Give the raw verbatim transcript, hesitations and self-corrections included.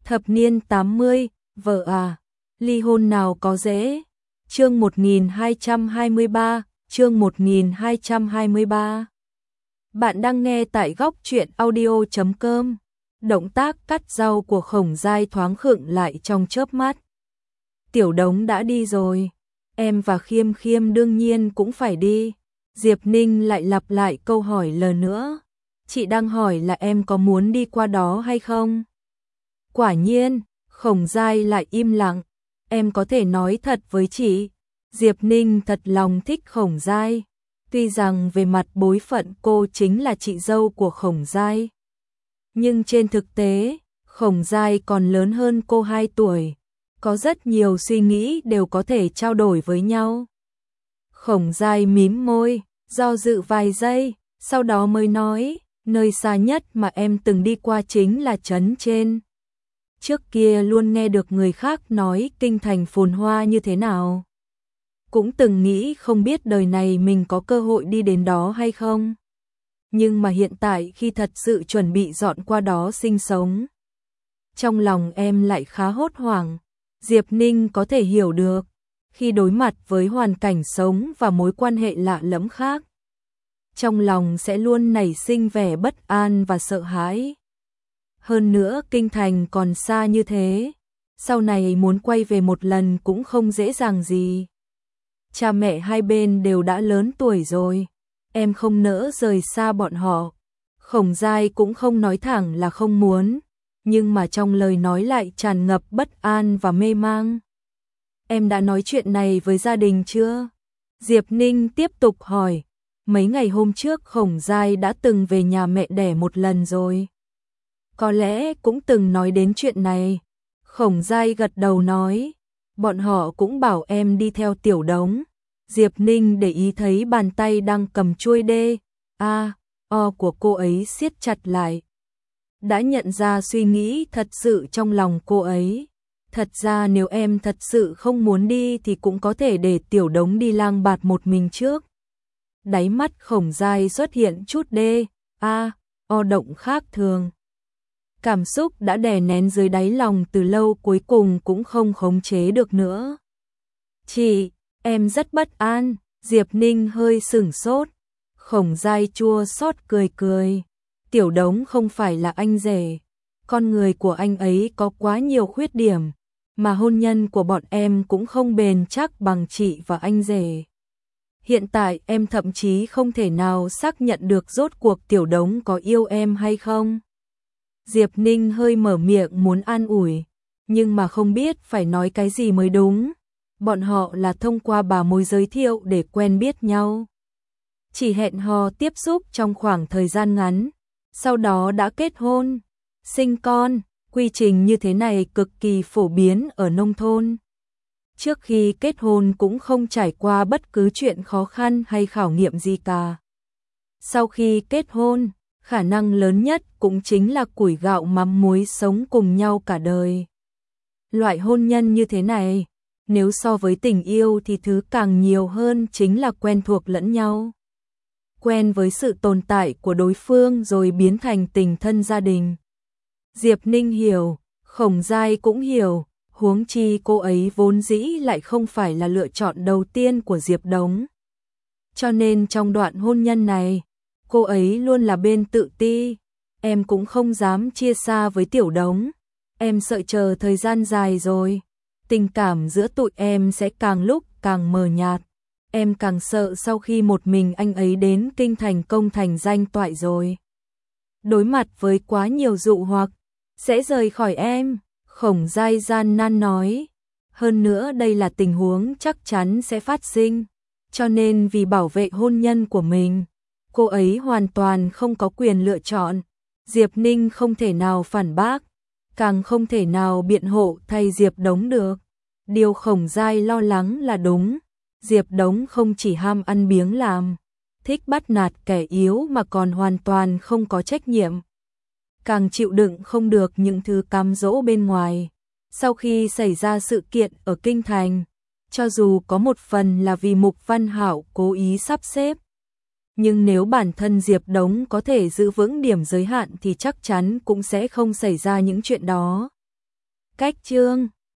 Thập niên tám mươi, vợ à, ly hôn nào có dễ. Chương một nghìn hai trăm hai mươi ba, chương một nghìn hai trăm hai mươi ba. Bạn đang nghe tại góc truyện audio chấm com. Động tác cắt rau của Khổng Giai thoáng khựng lại trong chớp mắt. Tiểu Đống đã đi rồi, em và Khiêm Khiêm đương nhiên cũng phải đi. Diệp Ninh lại lặp lại câu hỏi lần nữa. Chị đang hỏi là em có muốn đi qua đó hay không? Quả nhiên, Khổng Giai lại im lặng. Em có thể nói thật với chị. Diệp Ninh thật lòng thích Khổng Giai. Tuy rằng về mặt bối phận cô chính là chị dâu của Khổng Giai. Nhưng trên thực tế, Khổng Giai còn lớn hơn cô hai tuổi. Có rất nhiều suy nghĩ đều có thể trao đổi với nhau. Khổng Giai mím môi, do dự vài giây, sau đó mới nói, nơi xa nhất mà em từng đi qua chính là trấn trên. Trước kia luôn nghe được người khác nói kinh thành phồn hoa như thế nào. Cũng từng nghĩ không biết đời này mình có cơ hội đi đến đó hay không. Nhưng mà hiện tại khi thật sự chuẩn bị dọn qua đó sinh sống, trong lòng em lại khá hốt hoảng. Diệp Ninh có thể hiểu được, khi đối mặt với hoàn cảnh sống và mối quan hệ lạ lẫm khác, trong lòng sẽ luôn nảy sinh vẻ bất an và sợ hãi. Hơn nữa kinh thành còn xa như thế, sau này muốn quay về một lần cũng không dễ dàng gì. Cha mẹ hai bên đều đã lớn tuổi rồi, em không nỡ rời xa bọn họ. Khổng Giai cũng không nói thẳng là không muốn, nhưng mà trong lời nói lại tràn ngập bất an và mê mang. Em đã nói chuyện này với gia đình chưa? Diệp Ninh tiếp tục hỏi. Mấy ngày hôm trước Khổng Giai đã từng về nhà mẹ đẻ một lần rồi. Có lẽ cũng từng nói đến chuyện này. Khổng Giai gật đầu nói. Bọn họ cũng bảo em đi theo Tiểu Đống. Diệp Ninh để ý thấy bàn tay đang cầm chuôi đê, a, o của cô ấy siết chặt lại. Đã nhận ra suy nghĩ thật sự trong lòng cô ấy. Thật ra nếu em thật sự không muốn đi thì cũng có thể để Tiểu Đống đi lang bạt một mình trước. Đáy mắt Khổng Giai xuất hiện chút đê, a, o động khác thường. Cảm xúc đã đè nén dưới đáy lòng từ lâu cuối cùng cũng không khống chế được nữa. Chị, em rất bất an. Diệp Ninh hơi sửng sốt. Khổng Giai chua xót cười cười. Tiểu Đống không phải là anh rể. Con người của anh ấy có quá nhiều khuyết điểm, mà hôn nhân của bọn em cũng không bền chắc bằng chị và anh rể. Hiện tại em thậm chí không thể nào xác nhận được rốt cuộc Tiểu Đống có yêu em hay không. Diệp Ninh hơi mở miệng muốn an ủi, nhưng mà không biết phải nói cái gì mới đúng. Bọn họ là thông qua bà mối giới thiệu để quen biết nhau. Chỉ hẹn hò tiếp xúc trong khoảng thời gian ngắn, sau đó đã kết hôn, sinh con. Quy trình như thế này cực kỳ phổ biến ở nông thôn. Trước khi kết hôn cũng không trải qua bất cứ chuyện khó khăn hay khảo nghiệm gì cả. Sau khi kết hôn, khả năng lớn nhất cũng chính là củi gạo mắm muối sống cùng nhau cả đời. Loại hôn nhân như thế này, nếu so với tình yêu thì thứ càng nhiều hơn chính là quen thuộc lẫn nhau. Quen với sự tồn tại của đối phương rồi biến thành tình thân gia đình. Diệp Ninh hiểu, Khổng Giai cũng hiểu, huống chi cô ấy vốn dĩ lại không phải là lựa chọn đầu tiên của Diệp Đống. Cho nên trong đoạn hôn nhân này, cô ấy luôn là bên tự ti. Em cũng không dám chia xa với Tiểu Đống. Em sợ chờ thời gian dài rồi, tình cảm giữa tụi em sẽ càng lúc càng mờ nhạt. Em càng sợ sau khi một mình anh ấy đến kinh thành công thành danh toại rồi, đối mặt với quá nhiều dụ hoặc, sẽ rời khỏi em. Khổng Giai gian nan nói. Hơn nữa đây là tình huống chắc chắn sẽ phát sinh. Cho nên vì bảo vệ hôn nhân của mình, cô ấy hoàn toàn không có quyền lựa chọn. Diệp Ninh không thể nào phản bác, càng không thể nào biện hộ thay Diệp Đống được. Điều Khổng Giai lo lắng là đúng. Diệp Đống không chỉ ham ăn biếng làm, thích bắt nạt kẻ yếu mà còn hoàn toàn không có trách nhiệm. Càng chịu đựng không được những thứ cám dỗ bên ngoài. Sau khi xảy ra sự kiện ở Kinh Thành, cho dù có một phần là vì Mục Văn Hạo cố ý sắp xếp, nhưng nếu bản thân Diệp Đống có thể giữ vững điểm giới hạn thì chắc chắn cũng sẽ không xảy ra những chuyện đó. Cách chương